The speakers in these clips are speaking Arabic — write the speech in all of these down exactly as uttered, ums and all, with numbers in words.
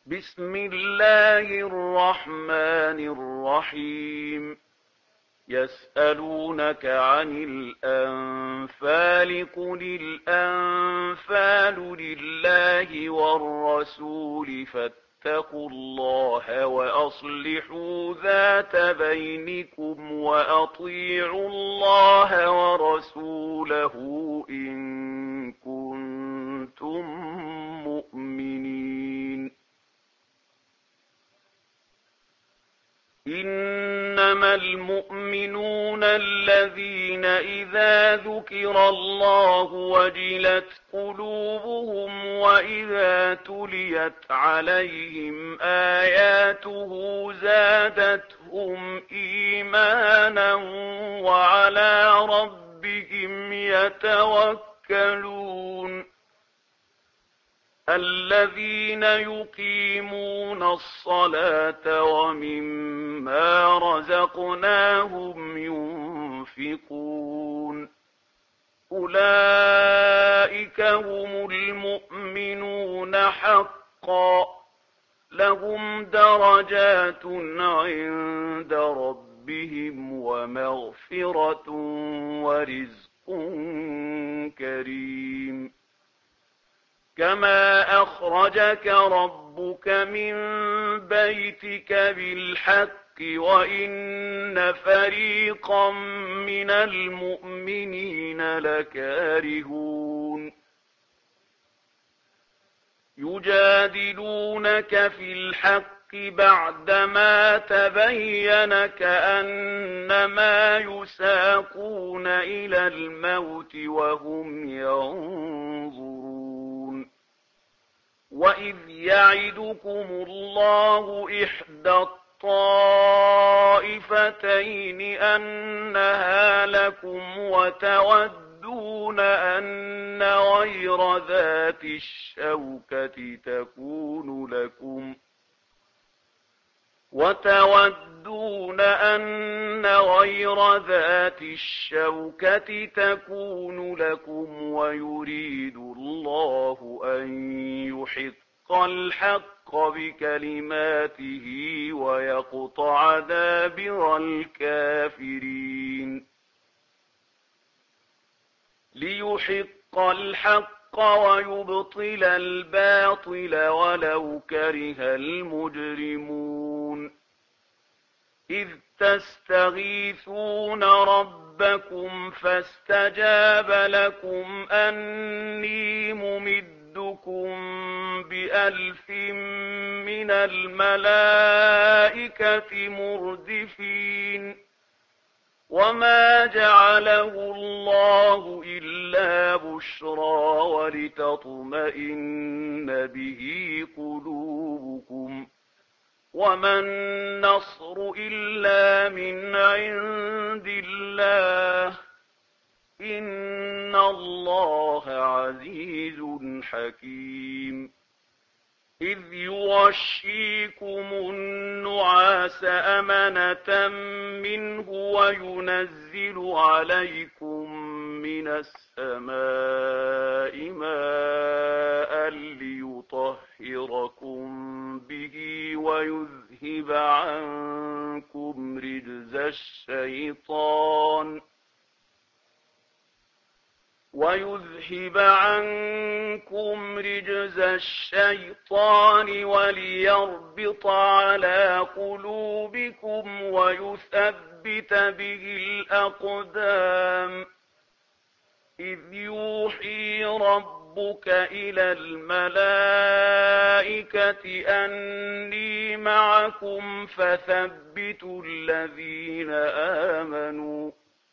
بسم الله الرحمن الرحيم يسألونك عن الأنفال قل الأنفال لله والرسول فاتقوا الله وأصلحوا ذات بينكم وأطيعوا الله ورسوله إن كنتم مؤمنين. إنما المؤمنون الذين إذا ذكر الله وجلت قلوبهم وإذا تليت عليهم آياته زادتهم إيمانا وعلى ربهم يتوكلون. الذين يقيمون الصلاة ومما رزقناهم ينفقون أولئك هم المؤمنون حقا لهم درجات عند ربهم ومغفرة ورزق كريم. كما أخرجك ربك من بيتك بالحق وإن فريقا من المؤمنين لكارهون يجادلونك في الحق بعدما تبين كأنما يساقون إلى الموت وهم ينظرون. وإذ يعدكم الله إحدى الطائفتين أنها لكم وتودون أن غير ذات الشوكة تكون لكم وتودون أن غير ذات الشوكة تكون لكم ويريد الله أن يحق الحق بكلماته ويقطع دابر الكافرين. ليحق الحق ويبطل الباطل ولو كره المجرمون. إذ تستغيثون ربكم فاستجاب لكم أني ممدكم بألف من الملائكة مردفين. وما جعله الله إلا بشرى ولتطمئن به قلوبكم وما النصر إلا من عند الله إن الله عزيز حكيم. إذ يغشيكم النعاس أمنة منه وينزل عليكم من السماء ماء ليطهركم به ويذهب عنكم رجز الشيطان ويذهب عنكم رجز الشيطان وليربط على قلوبكم ويثبت به الأقدام. إذ يوحي ربك إلى الملائكة أني معكم فثبتوا الذين آمنوا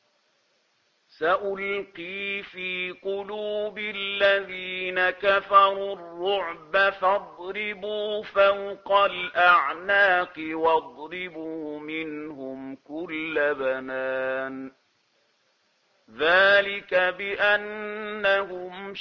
سألقي في قلوب الذين كفروا الرعب فاضربوا فوق الأعناق واضربوا منهم كل بنان. ذلك بأنهم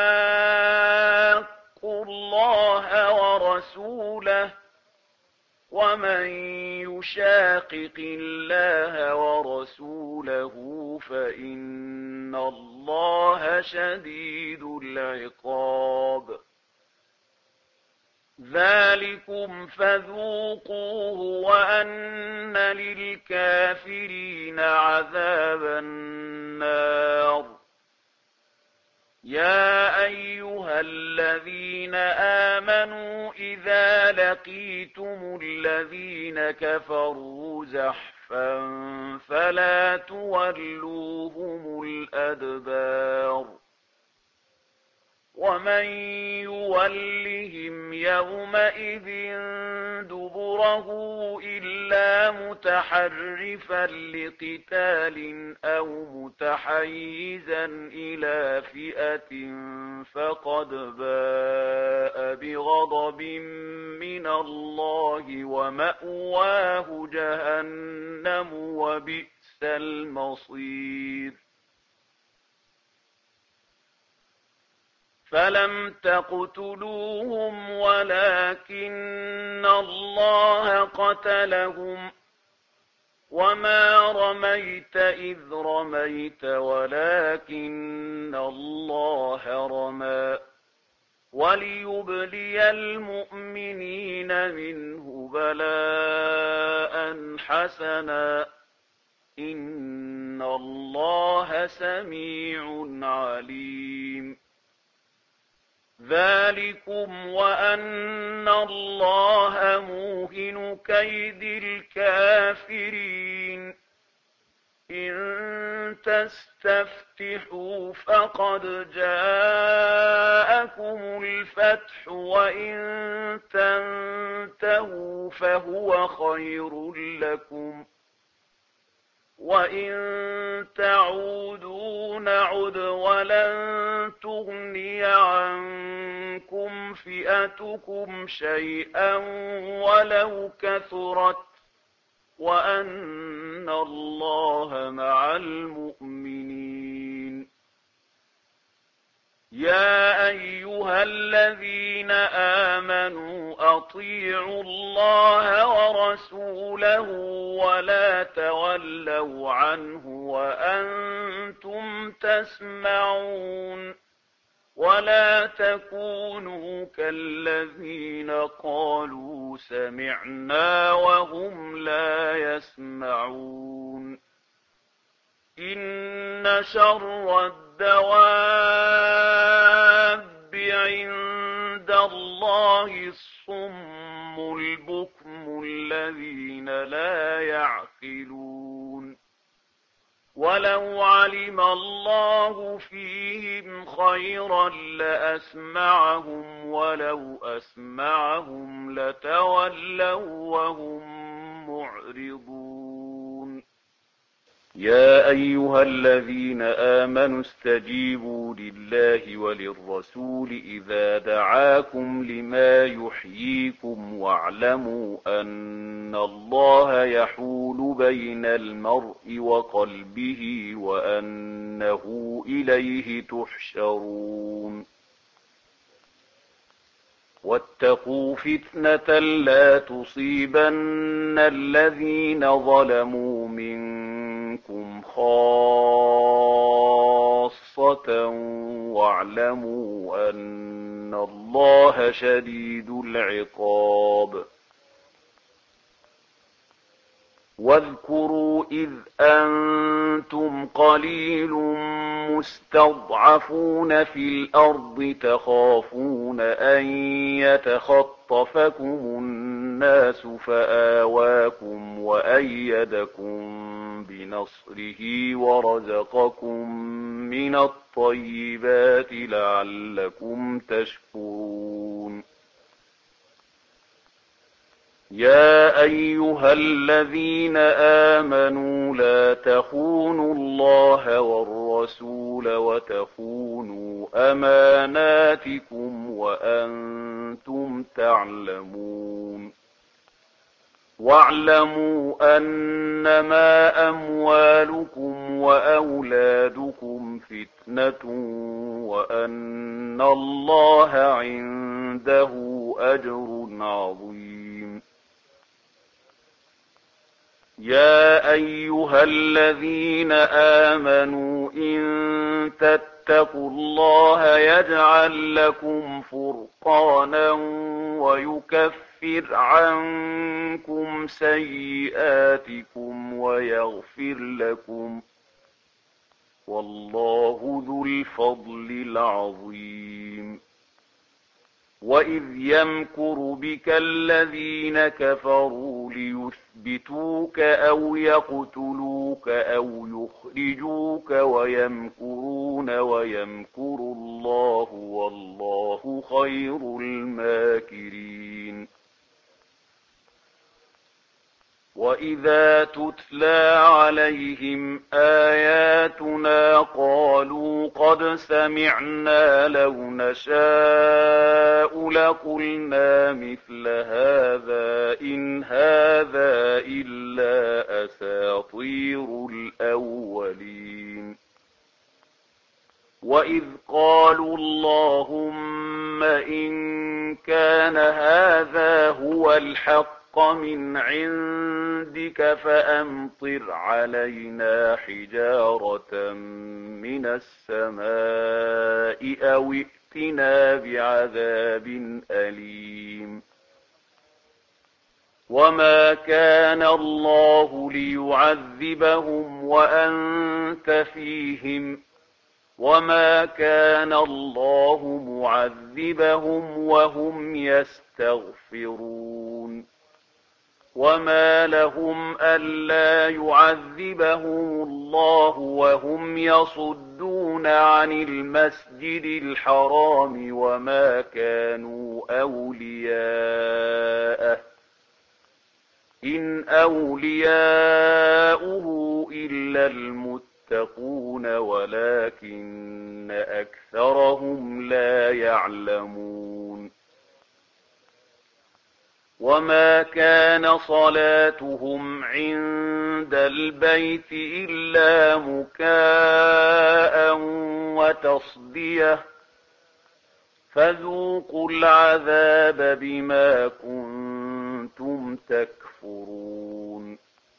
شاقوا الله ورسوله ومن يشاقق الله ورسوله فإن الله شديد العقاب. ذلكم فذوقوه وأن للكافرين عذاب النار. يا أيها الذين آمنوا إذا لقيتم الذين كفروا زحفا فلا تولوهم الأدبار. ومن يولهم يومئذ دبره إلا متحرفا لقتال أو متحيزا إلى فئة فقد باء بغضب من الله ومأواه جهنم وبئس المصير. فلم تقتلوهم ولكن الله قتلهم وما رميت إذ رميت ولكن الله رمى وليبلي المؤمنين منه بلاء حسنا إن الله سميع عليم. ذلكم وأن الله موهن كيد الكافرين. إن تستفتحوا فقد جاءكم الفتح وإن تنتهوا فهو خير لكم وإن تعودوا نعد ولن تغني عنكم فئتكم شيئا ولو كثرت وأن الله مع المؤمنين. يا أيها الذين آمنوا أطيعوا الله ورسوله ولا تولوا عنه وأنتم تسمعون ولا تكونوا كالذين قالوا سمعنا وهم لا يسمعون. إن شر الدواب عند الله الصم البكم الذين لا يعقلون. ولو علم الله فيهم خيرا لأسمعهم ولو أسمعهم لتولوا وهم معرضون. يا أيها الذين آمنوا استجيبوا لله وللرسول إذا دعاكم لما يحييكم واعلموا أن الله يحول بين المرء وقلبه وأنه إليه تحشرون. واتقوا فتنة لا تصيبن الذين ظلموا منكم خاصة واعلموا أن الله شديد العقاب. واذكروا إذ أنتم قليل مستضعفون في الأرض تخافون أن يتخطفكم الناس فآواكم وأيدكم بنصره ورزقكم من الطيبات لعلكم تشكرون. يا أيها الذين آمنوا لا تخونوا الله والرسول وتخونوا أماناتكم وأنتم تعلمون. واعلموا أنما أموالكم وأولادكم فتنة وأن الله عنده أجر عظيم. يا أيها الذين آمنوا إن تتقوا الله يجعل لكم فرقانا ويكفر عنكم سيئاتكم ويغفر لكم والله ذو الفضل العظيم وإذ يمكر بك الذين كفروا ليثبتوك أو يقتلوك أو يخرجوك ويمكرون ويمكر الله والله خير الماكرين وإذا تتلى عليهم آياتنا قالوا قد سمعنا لو نشاء لقلنا مثل هذا إن هذا إلا أساطير الأولين وإذ قالوا اللهم إن كان هذا هو الحق من عندك فأمطر علينا حجارة من السماء أو ائتنا بعذاب أليم وما كان الله ليعذبهم وأنت فيهم وما كان الله معذبهم وهم يستغفرون وما لهم ألا يعذبهم الله وهم يصدون عن المسجد الحرام وما كانوا أولياءه إن أولياؤه إلا المتقون ولكن أكثرهم لا يعلمون وما كان صلاتهم عند البيت إلا مكاء وتصدية فذوقوا العذاب بما كنتم تكفرون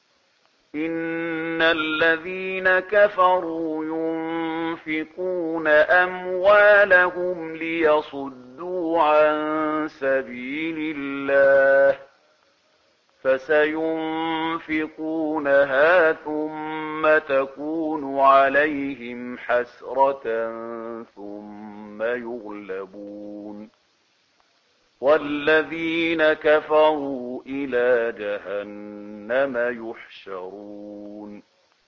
إن الذين كفروا ينفقون أموالهم ليصدوا عن سبيل الله فسينفقونها ثم تكون عليهم حسرة ثم يغلبون والذين كفروا إلى جهنم يحشرون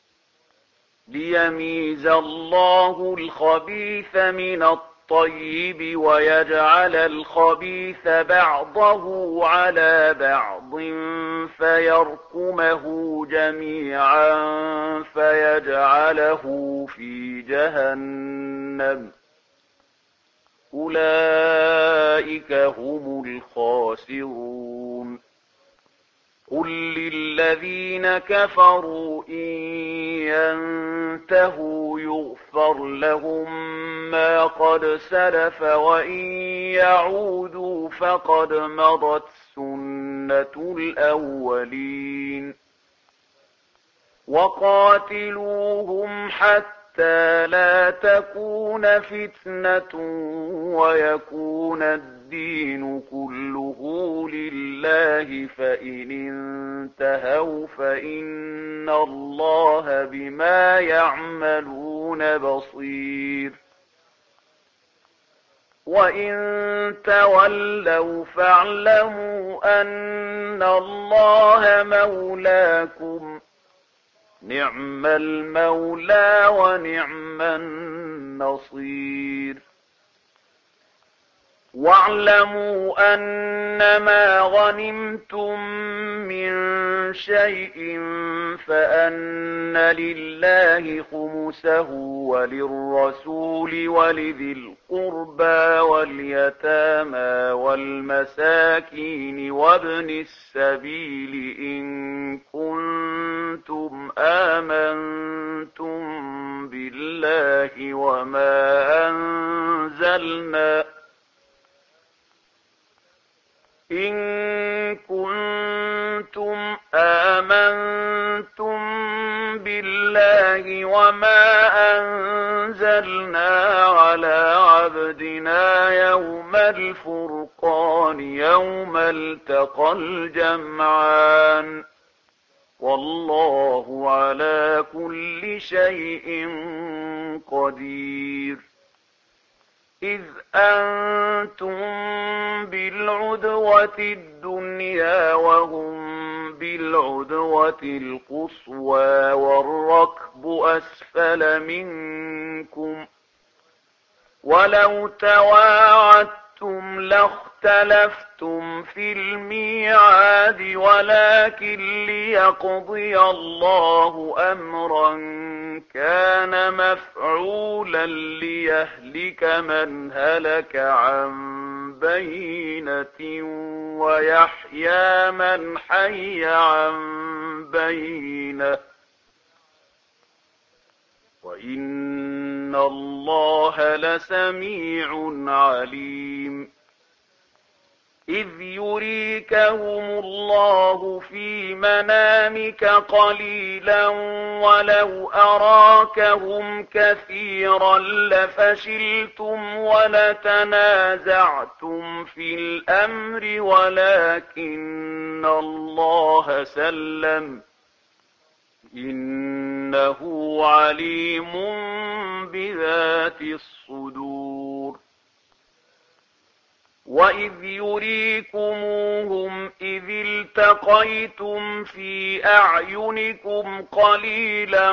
ليميز الله الخبيث من الطيب ويجعل الخبيث بعضه على بعض فيركمه جميعا فيجعله في جهنم أولئك هم الخاسرون قل للذين كفروا إن ينتهوا يغفر لهم ما قد سلف وإن يعودوا فقد مضت سنة الأولين وقاتلوهم حتى لا تكون فتنة ويكون الدين كله لله فإن انتهوا فإن الله بما يعملون بصير وإن تولوا فاعلموا أن الله مولاكم نعم المولى ونعم النصير واعلموا أنما غنمتم من شيء فأن لله خمسه وللرسول ولذي القربى واليتامى والمساكين وابن السبيل إن كنتم آمنتم بالله وما أنزلنا إن كنتم آمنتم الله وما أنزلنا على عبدنا يوم الفرقان يوم التقى الجمعان والله على كل شيء قدير إذ أنتم بالعدوة الدنيا وهم بالعدوة القصوى والركب أسفل منكم ولو تواعدتم لاختلفتم في الميعاد ولكن ليقضي الله أمرا كان مفعولا ليهلك من هلك عن بينة ويحيى من حي عن بينة وإن الله لسميع عليم إذ يريكهم الله في منامك قليلا ولو أراكهم كثيرا لفشلتم ولتنازعتم في الأمر ولكن الله سلم إنه عليم بذات الصدور وإذ يريكموهم إذ التقيتم في أعينكم قليلا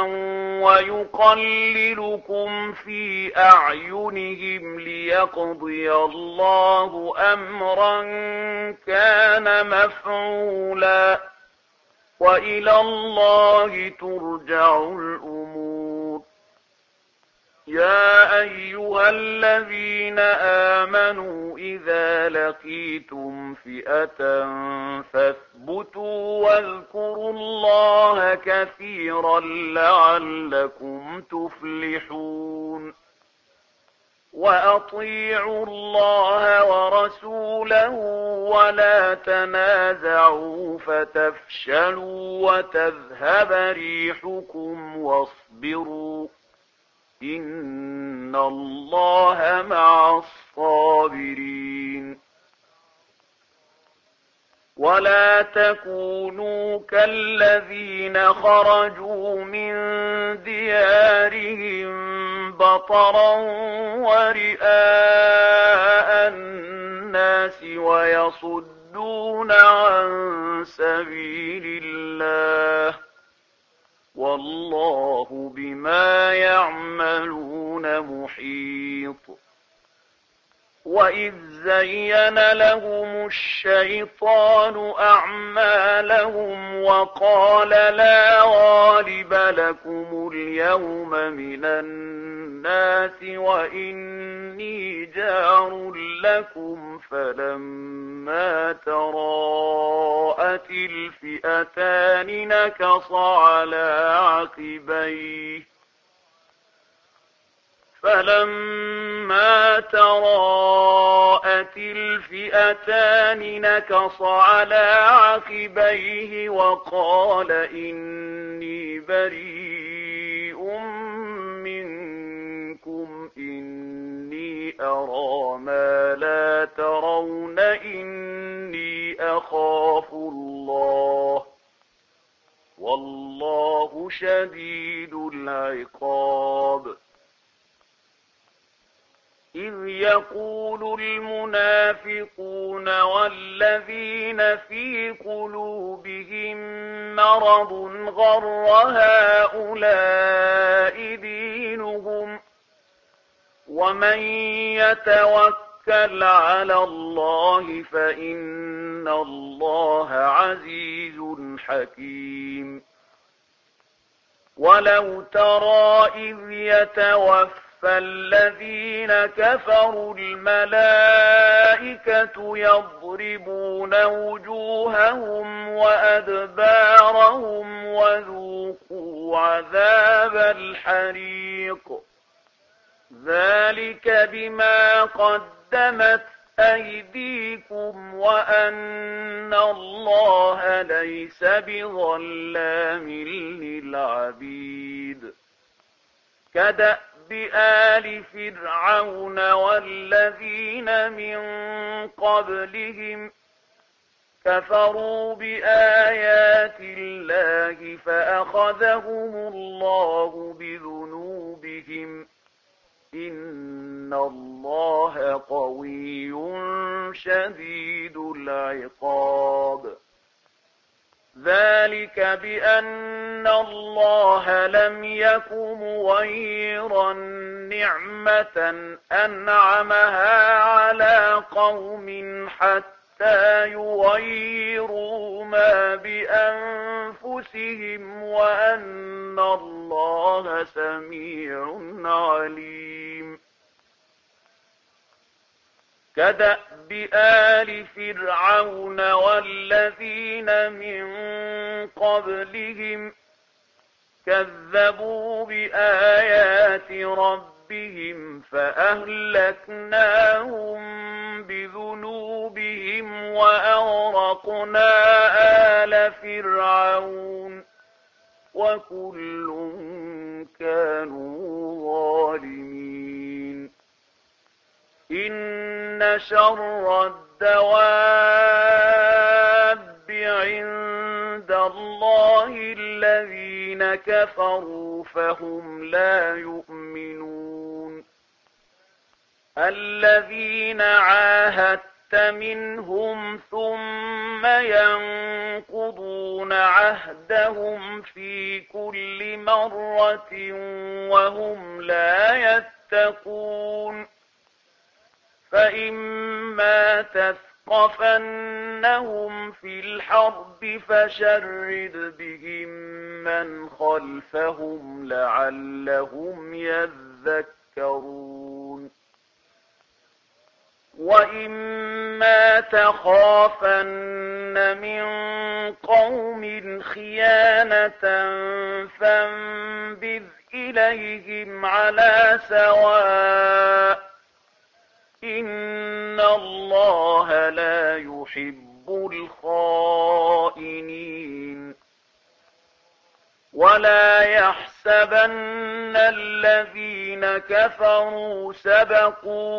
ويقللكم في أعينهم ليقضي الله أمرا كان مفعولا وإلى الله ترجع الأمور يا أيها الذين آمنوا إذا لقيتم فئة فاثبتوا واذكروا الله كثيرا لعلكم تفلحون وأطيعوا الله ورسوله ولا تنازعوا فتفشلوا وتذهب ريحكم واصبروا إن الله مع الصابرين ولا تكونوا كالذين خرجوا من ديارهم بطرا ورئاء الناس ويصدون عن سبيل الله والله بما يعملون محيط وإذ زين لهم الشيطان أعمالهم وقال لا غالب لكم اليوم من الناس وإني جار لكم فلما تراءت الفئتان نكص على عقبيه فلما تراءت الفئتان نكص على عقبيه وقال إني بريء منكم إني أرى ما لا ترون إني أخاف الله والله شديد العقاب إذ يقول المنافقون والذين في قلوبهم مرض غر هؤلاء دينهم ومن يتوكل على الله فإن الله عزيز حكيم ولو ترى إذ يتوفى فالذين كفروا الملائكة يضربون وجوههم وأدبارهم وذوقوا عذاب الحريق ذلك بما قدمت أيديكم وأن الله ليس بظلام للعبيد كدأب آل فرعون والذين من قبلهم كفروا بآيات الله فأخذهم الله بذنوبهم إن الله قوي شديد العقاب ذلك بأن الله لم يك مغيرا نعمة أنعمها على قوم حتى يغيروا ما بأنفسهم وأن الله سميع عليم كدأب آل فرعون والذين من قبلهم كذبوا بآيات ربهم فأهلكناهم بذنوبهم وأغرقنا آل فرعون وكل كانوا ظالمين إن شر الدواب عند الله الذين كفروا فهم لا يؤمنون الذين عاهدت منهم ثم ينقضون عهدهم في كل مرة وهم لا يتقون فإما تثقفنهم في الحرب فشرد بهم من خلفهم لعلهم يذكرون وإما تخافن من قوم خيانة فانبذ إليهم على سواء إن الله لا يحب الخائنين ولا يحسبن الذين كفروا سبقوا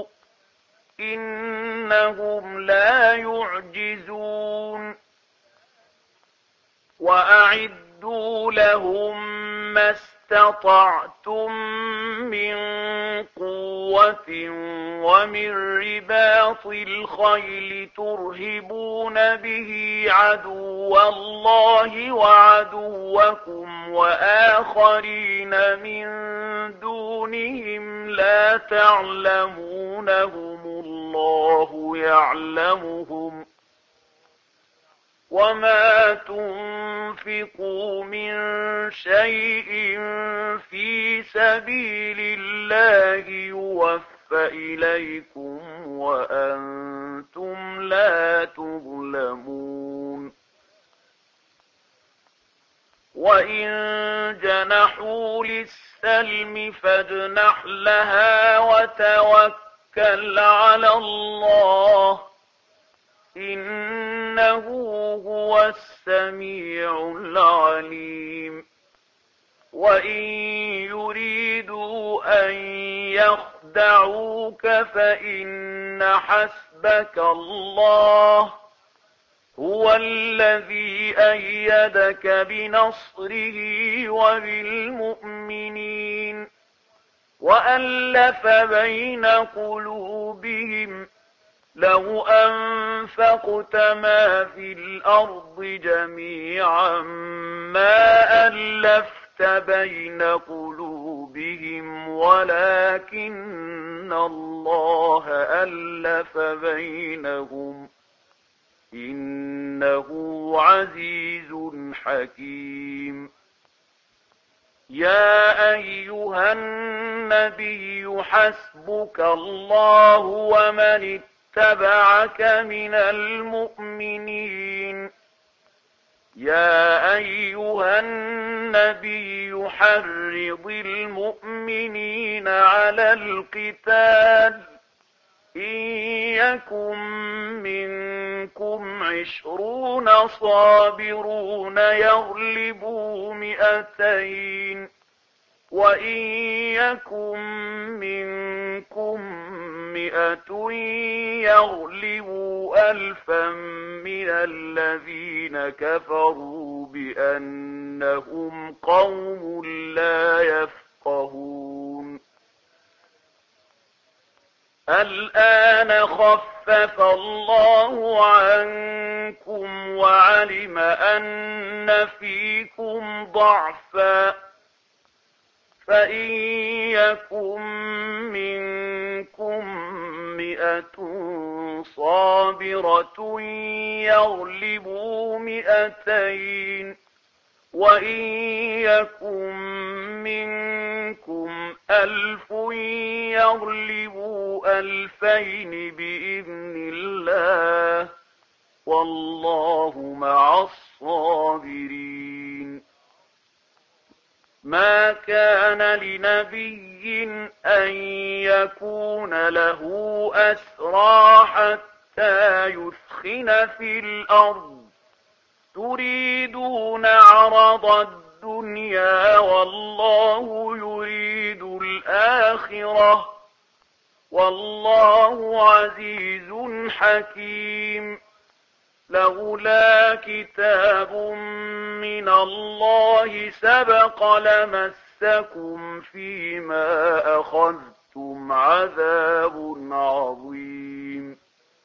إنهم لا يعجزون وأعدوا لهم ما استطعتم من قوة ومن رباط الخيل ترهبون به عدو الله وعدوكم وآخرين من دونهم لا تعلمونهم الله يعلمهم وما تنفقوا من شيء في سبيل الله يوفى إليكم وأنتم لا تظلمون وإن جنحوا للسلم فاجنح لها وتوكل على الله إنه هو السميع العليم وإن يريدوا أن يخدعوك فإن حسبك الله هو الذي أيدك بنصره وبالمؤمنين وألف بين قلوبهم لو أنفقت ما في الأرض جميعا ما ألفت بين قلوبهم ولكن الله ألف بينهم إنه عزيز حكيم يا أيها النبي حسبك الله ومن اتبعك من المؤمنين يا أيها النبي حرض المؤمنين على القتال إن يكن منكم عشرون صابرون يغلبوا مئتين وإن يكن منكم مئة يغلبوا ألفا من الذين كفروا بأنهم قوم لا يفقهون. الآن خفف الله عنكم وعلم أن فيكم ضعفا، فإن يكن منكم مئة صابرة يغلبوا مئتين، وإن يكن منكم ألف يغلبوا ألفين بإذن الله، والله مع الصابرين. ما كان لنبي أن يكون له أسرى حتى يثخن في الأرض، تريدون عرض الدنيا والله يريد الآخرة، والله عزيز حكيم. لولا كتاب من الله سبق لمسكم فيما أخذتم عذاب عظيم.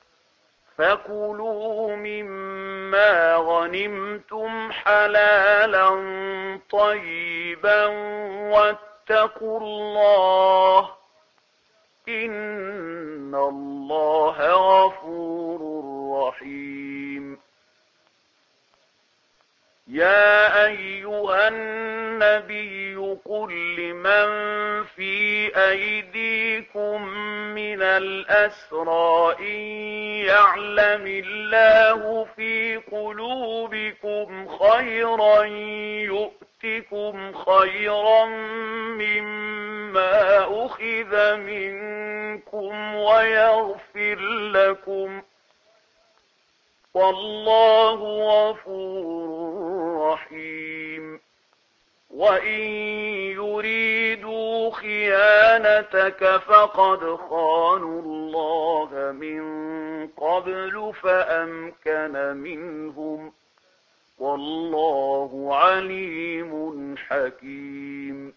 فكلوا مما غنمتم حلالا طيبا واتقوا الله، إن الله غفور رحيم. يا أيها النبي قل لمن في أيديكم من الأسرى إن يعلم الله في قلوبكم خيرا يؤتكم خيرا مما أخذ منكم ويغفر لكم، والله غفور رحيم. وإن يريدوا خيانتك فقد خانوا الله من قبل فأمكن منهم، والله عليم حكيم.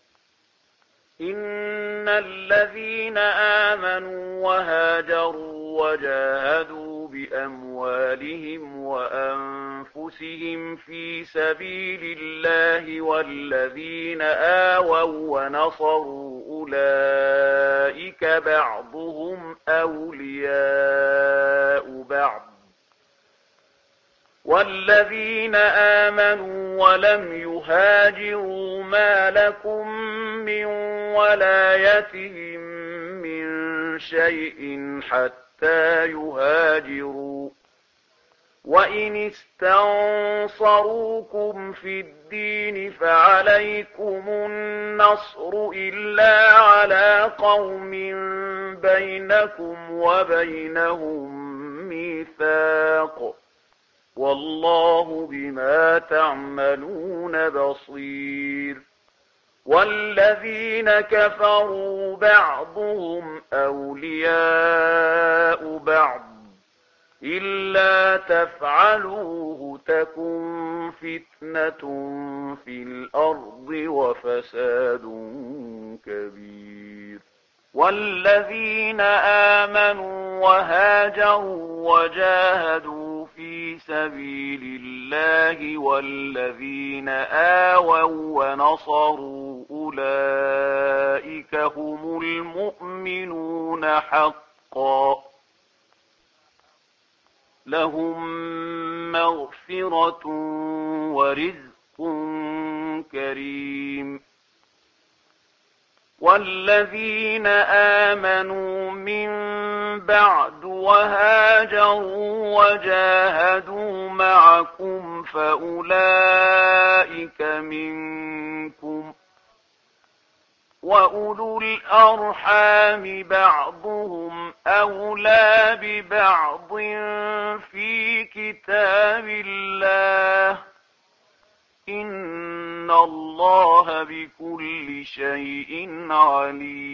إن الذين آمنوا وهاجروا وجاهدوا بأموالهم وأنفسهم في سبيل الله والذين آووا ونصروا أولئك بعضهم أولياء بعض، والذين آمنوا ولم يهاجروا ما لكم من ولايتهم من شيء حتى يهاجروا، وإن استنصروكم في الدين فعليكم النصر إلا على قوم بينكم وبينهم ميثاق، والله بما تعملون بصير. والذين كفروا بعضهم أولياء بعض، إلا تفعلوه تكن فتنة في الأرض وفساد كبير. والذين آمنوا وهاجروا وجاهدوا في سبيل الله والذين آووا ونصروا أولئك هم المؤمنون حقا، لهم مغفرة ورزق كريم. والذين آمنوا من بعد وهاجروا وجاهدوا معكم فأولئك منكم، وأولو الأرحام بعضهم أولى ببعض في كتاب الله، إن الله الله بكل شيء عليم.